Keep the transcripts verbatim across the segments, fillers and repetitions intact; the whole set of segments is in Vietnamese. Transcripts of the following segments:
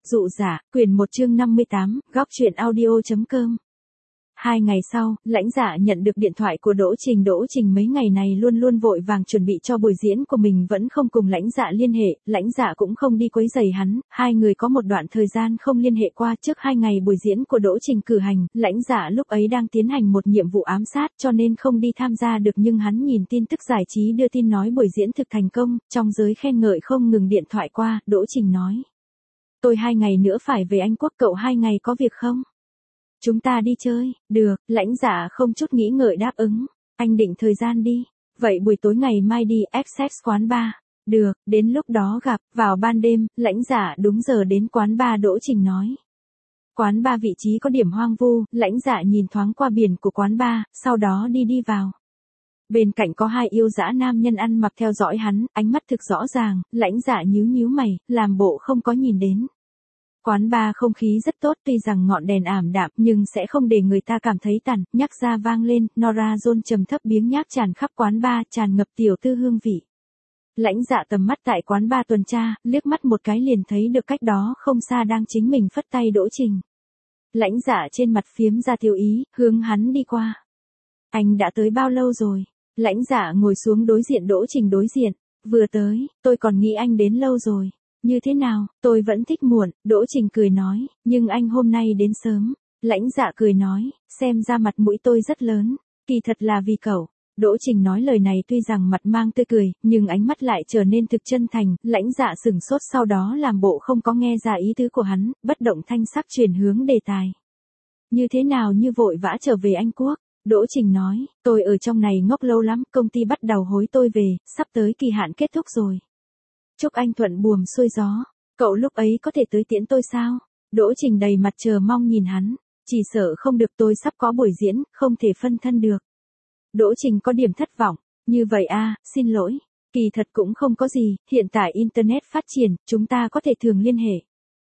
Dụ giả, quyển một chương năm mươi tám, góc truyện audio.com. Hai ngày sau, Lãnh Dạ nhận được điện thoại của Đỗ Trình. Đỗ Trình mấy ngày này luôn luôn vội vàng chuẩn bị cho buổi diễn của mình, vẫn không cùng Lãnh Dạ liên hệ, Lãnh Dạ cũng không đi quấy rầy hắn, hai người có một đoạn thời gian không liên hệ qua. Trước hai ngày buổi diễn của Đỗ Trình cử hành, Lãnh Dạ lúc ấy đang tiến hành một nhiệm vụ ám sát cho nên không đi tham gia được, nhưng hắn nhìn tin tức giải trí đưa tin nói buổi diễn thực thành công, trong giới khen ngợi không ngừng. Điện thoại qua, Đỗ Trình nói: "Tôi hai ngày nữa phải về Anh Quốc, cậu hai ngày có việc không? Chúng ta đi chơi." "Được." Lãnh Dạ không chút nghĩ ngợi đáp ứng. "Anh định thời gian đi." "Vậy buổi tối ngày mai đi, ép ích quán bar." "Được, đến lúc đó gặp." Vào ban đêm, Lãnh Dạ đúng giờ đến quán bar. Đỗ Trình nói. Quán bar vị trí có điểm hoang vu, Lãnh Dạ nhìn thoáng qua biển của quán bar, sau đó đi đi vào. Bên cạnh có hai yêu dã nam nhân ăn mặc theo dõi hắn, ánh mắt thực rõ ràng. Lãnh Dạ nhíu nhíu mày, làm bộ không có nhìn đến. Quán bar không khí rất tốt, tuy rằng ngọn đèn ảm đạm nhưng sẽ không để người ta cảm thấy tàn. Nhắc ra vang lên, Nora Jones trầm thấp biếng nhác tràn khắp quán bar, tràn ngập tiểu tư hương vị. Lãnh Dạ tầm mắt tại quán bar tuần tra, liếc mắt một cái liền thấy được cách đó không xa đang chính mình phất tay Đỗ Trình. Lãnh Dạ trên mặt phiếm ra tiêu ý, hướng hắn đi qua. "Anh đã tới bao lâu rồi?" Lãnh Dạ ngồi xuống đối diện Đỗ Trình. Đối diện. "Vừa tới, tôi còn nghĩ anh đến lâu rồi." "Như thế nào, tôi vẫn thích muộn." Đỗ Trình cười nói, "Nhưng anh hôm nay đến sớm." Lãnh Dạ cười nói, "Xem ra mặt mũi tôi rất lớn, kỳ thật là vì cậu." Đỗ Trình nói lời này tuy rằng mặt mang tươi cười, nhưng ánh mắt lại trở nên thực chân thành. Lãnh Dạ sửng sốt, sau đó làm bộ không có nghe ra ý tứ của hắn, bất động thanh sắc chuyển hướng đề tài. "Như thế nào như vội vã trở về Anh Quốc?" Đỗ Trình nói, "Tôi ở trong này ngốc lâu lắm, công ty bắt đầu hối tôi về, sắp tới kỳ hạn kết thúc rồi. Chúc anh thuận buồm xuôi gió. Cậu lúc ấy có thể tới tiễn tôi sao?" Đỗ Trình đầy mặt chờ mong nhìn hắn. "Chỉ sợ không được, tôi sắp có buổi diễn, không thể phân thân được." Đỗ Trình có điểm thất vọng. "Như vậy à, xin lỗi. Kỳ thật cũng không có gì, hiện tại Internet phát triển, chúng ta có thể thường liên hệ."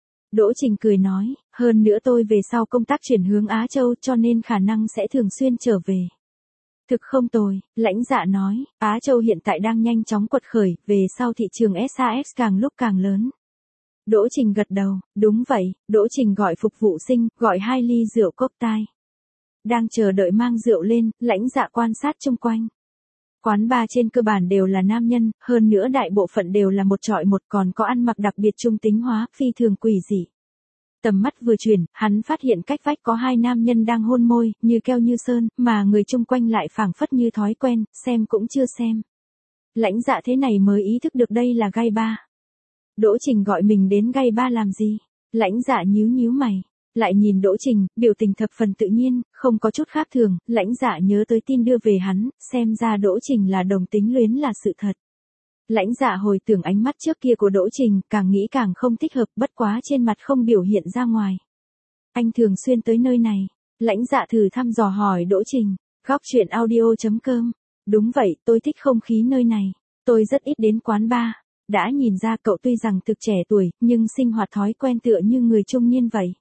Đỗ Trình cười nói, "Hơn nữa tôi về sau công tác chuyển hướng Á Châu cho nên khả năng sẽ thường xuyên trở về." "Thực không tồi." Lãnh Dạ nói, "Á Châu hiện tại đang nhanh chóng quật khởi, về sau thị trường ét a ét càng lúc càng lớn." Đỗ Trình gật đầu, "Đúng vậy." Đỗ Trình gọi phục vụ sinh, gọi hai ly rượu cocktail. Đang chờ đợi mang rượu lên, Lãnh Dạ quan sát chung quanh. Quán bar trên cơ bản đều là nam nhân, hơn nữa đại bộ phận đều là một chọi một, còn có ăn mặc đặc biệt trung tính hóa, phi thường quỷ dị. Tầm mắt vừa chuyển, hắn phát hiện cách vách có hai nam nhân đang hôn môi, như keo như sơn, mà người chung quanh lại phảng phất như thói quen, xem cũng chưa xem. Lãnh Dạ thế này mới ý thức được đây là gay bar. Đỗ Trình gọi mình đến gay bar làm gì? Lãnh Dạ nhíu nhíu mày. Lại nhìn Đỗ Trình, biểu tình thập phần tự nhiên, không có chút khác thường. Lãnh Dạ nhớ tới tin đưa về hắn, xem ra Đỗ Trình là đồng tính luyến là sự thật. Lãnh Dạ hồi tưởng ánh mắt trước kia của Đỗ Trình, càng nghĩ càng không thích hợp, bất quá trên mặt không biểu hiện ra ngoài. "Anh thường xuyên tới nơi này?" Lãnh Dạ thử thăm dò hỏi Đỗ Trình. Góc truyện audio.com. "Đúng vậy, tôi thích không khí nơi này. Tôi rất ít đến quán bar." "Đã nhìn ra cậu tuy rằng thực trẻ tuổi, nhưng sinh hoạt thói quen tựa như người trung niên vậy."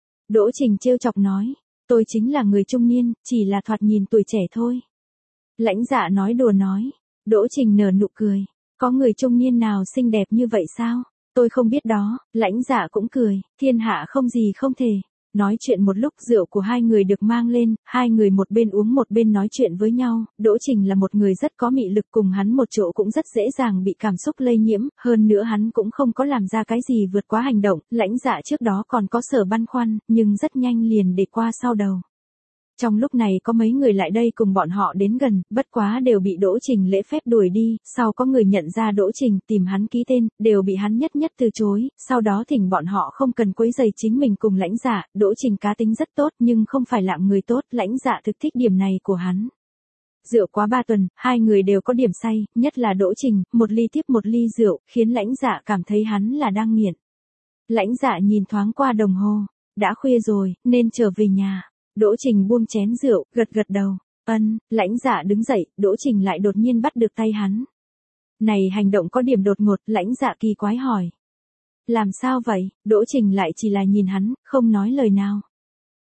Đỗ Trình trêu chọc nói, "Tôi chính là người trung niên, chỉ là thoạt nhìn tuổi trẻ thôi." Lãnh Dạ nói đùa nói. Đỗ Trình nở nụ cười. "Có người trung niên nào xinh đẹp như vậy sao? Tôi không biết đó." Lãnh Dạ cũng cười, "Thiên hạ không gì không thể." Nói chuyện một lúc, rượu của hai người được mang lên, hai người một bên uống một bên nói chuyện với nhau. Đỗ Trình là một người rất có mị lực, cùng hắn một chỗ cũng rất dễ dàng bị cảm xúc lây nhiễm, hơn nữa hắn cũng không có làm ra cái gì vượt quá hành động. Lãnh Dạ trước đó còn có sở băn khoăn, nhưng rất nhanh liền để qua sau đầu. Trong lúc này có mấy người lại đây cùng bọn họ đến gần, bất quá đều bị Đỗ Trình lễ phép đuổi đi, sau có người nhận ra Đỗ Trình, tìm hắn ký tên, đều bị hắn nhất nhất từ chối, sau đó thỉnh bọn họ không cần quấy rầy chính mình cùng Lãnh Dạ. Đỗ Trình cá tính rất tốt nhưng không phải lạng người tốt, Lãnh Dạ thực thích điểm này của hắn. Rượu quá ba tuần, hai người đều có điểm say, nhất là Đỗ Trình, một ly tiếp một ly rượu, khiến Lãnh Dạ cảm thấy hắn là đang nghiện. Lãnh Dạ nhìn thoáng qua đồng hồ, đã khuya rồi, nên trở về nhà. Đỗ Trình buông chén rượu, gật gật đầu. "Ân." Lãnh Dạ đứng dậy, Đỗ Trình lại đột nhiên bắt được tay hắn. Này hành động có điểm đột ngột, Lãnh Dạ kỳ quái hỏi. "Làm sao vậy?" Đỗ Trình lại chỉ là nhìn hắn, không nói lời nào.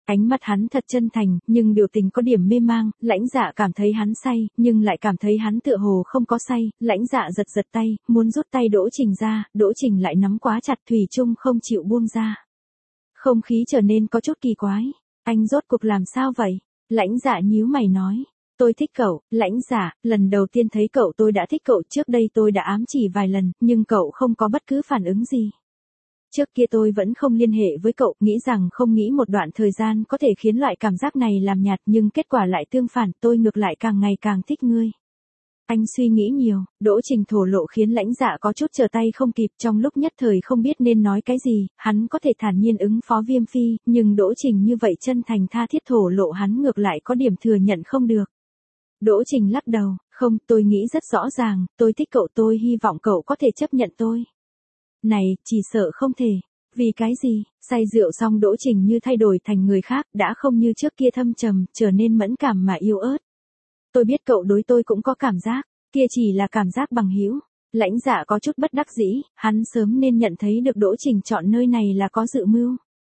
Ánh mắt hắn thật chân thành, nhưng biểu tình có điểm mê mang, Lãnh Dạ cảm thấy hắn say, nhưng lại cảm thấy hắn tựa hồ không có say, Lãnh Dạ giật giật tay, muốn rút tay Đỗ Trình ra, Đỗ Trình lại nắm quá chặt, thủy chung không chịu buông ra. Không khí trở nên có chút kỳ quái, anh rốt cuộc làm sao vậy? Lãnh Dạ nhíu mày nói. Tôi thích cậu, Lãnh Dạ, lần đầu tiên thấy cậu tôi đã thích cậu, trước đây tôi đã ám chỉ vài lần, nhưng cậu không có bất cứ phản ứng gì. Trước kia tôi vẫn không liên hệ với cậu, nghĩ rằng không nghĩ một đoạn thời gian có thể khiến loại cảm giác này làm nhạt, nhưng kết quả lại tương phản, tôi ngược lại càng ngày càng thích ngươi. Anh suy nghĩ nhiều, Đỗ Trình thổ lộ khiến Lãnh Dạ có chút trở tay không kịp, trong lúc nhất thời không biết nên nói cái gì, hắn có thể thản nhiên ứng phó Viêm Phi, nhưng Đỗ Trình như vậy chân thành tha thiết thổ lộ hắn ngược lại có điểm thừa nhận không được. Đỗ Trình lắc đầu, không, tôi nghĩ rất rõ ràng, tôi thích cậu, tôi hy vọng cậu có thể chấp nhận tôi. Này, chỉ sợ không thể. Vì cái gì? Say rượu xong Đỗ Trình như thay đổi thành người khác, đã không như trước kia thâm trầm, trở nên mẫn cảm mà yếu ớt. Tôi biết cậu đối tôi cũng có cảm giác, kia chỉ là cảm giác bằng hữu. Lãnh Dạ có chút bất đắc dĩ, hắn sớm nên nhận thấy được Đỗ Trình chọn nơi này là có dự mưu.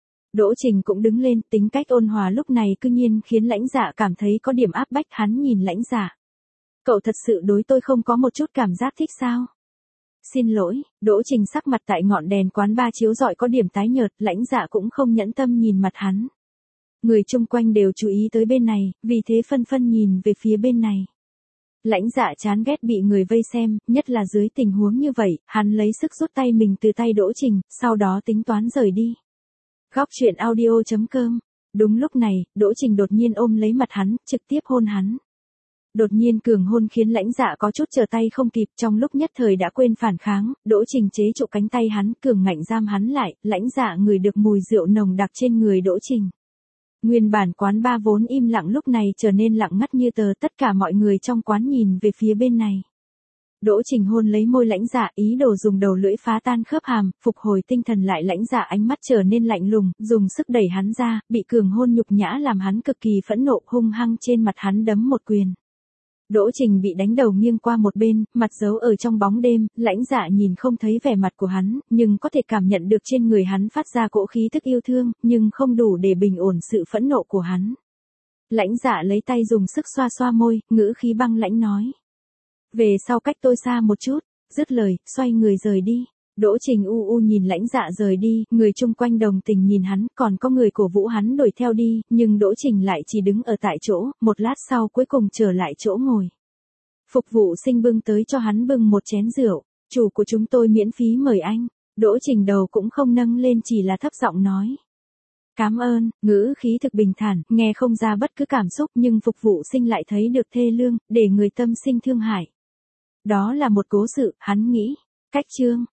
Đỗ Trình cũng đứng lên, tính cách ôn hòa lúc này cư nhiên khiến Lãnh Dạ cảm thấy có điểm áp bách, hắn nhìn Lãnh Dạ. Cậu thật sự đối tôi không có một chút cảm giác thích sao? Xin lỗi, Đỗ Trình sắc mặt tại ngọn đèn quán ba chiếu rọi có điểm tái nhợt, Lãnh Dạ cũng không nhẫn tâm nhìn mặt hắn. Người chung quanh đều chú ý tới bên này, vì thế phân phân nhìn về phía bên này. Lãnh Dạ chán ghét bị người vây xem, nhất là dưới tình huống như vậy, hắn lấy sức rút tay mình từ tay Đỗ Trình, sau đó tính toán rời đi. Góc truyện audio chấm com. Đúng lúc này, Đỗ Trình đột nhiên ôm lấy mặt hắn, trực tiếp hôn hắn. Đột nhiên cường hôn khiến Lãnh Dạ có chút trở tay không kịp, trong lúc nhất thời đã quên phản kháng, Đỗ Trình chế trụ cánh tay hắn, cường ngạnh giam hắn lại, Lãnh Dạ ngửi được mùi rượu nồng đặc trên người Đỗ Trình. Nguyên bản quán ba vốn im lặng lúc này trở nên lặng ngắt như tờ, tất cả mọi người trong quán nhìn về phía bên này. Đỗ Trình hôn lấy môi Lãnh Dạ, ý đồ dùng đầu lưỡi phá tan khớp hàm, phục hồi tinh thần lại. Lãnh Dạ ánh mắt trở nên lạnh lùng, dùng sức đẩy hắn ra, bị cường hôn nhục nhã làm hắn cực kỳ phẫn nộ, hung hăng trên mặt hắn đấm một quyền. Đỗ Trình bị đánh đầu nghiêng qua một bên, mặt giấu ở trong bóng đêm, Lãnh Dạ nhìn không thấy vẻ mặt của hắn, nhưng có thể cảm nhận được trên người hắn phát ra cỗ khí tức yêu thương, nhưng không đủ để bình ổn sự phẫn nộ của hắn. Lãnh Dạ lấy tay dùng sức xoa xoa môi, ngữ khí băng lãnh nói. Về sau cách tôi xa một chút, dứt lời, xoay người rời đi. Đỗ Trình u u nhìn Lãnh Dạ rời đi, người chung quanh đồng tình nhìn hắn, còn có người cổ vũ hắn đuổi theo đi, nhưng Đỗ Trình lại chỉ đứng ở tại chỗ, một lát sau cuối cùng trở lại chỗ ngồi. Phục vụ sinh bưng tới cho hắn bưng một chén rượu, chủ của chúng tôi miễn phí mời anh. Đỗ Trình đầu cũng không nâng lên, chỉ là thấp giọng nói. Cảm ơn, ngữ khí thực bình thản, nghe không ra bất cứ cảm xúc, nhưng phục vụ sinh lại thấy được thê lương, để người tâm sinh thương hại. Đó là một cố sự, hắn nghĩ. Cách chương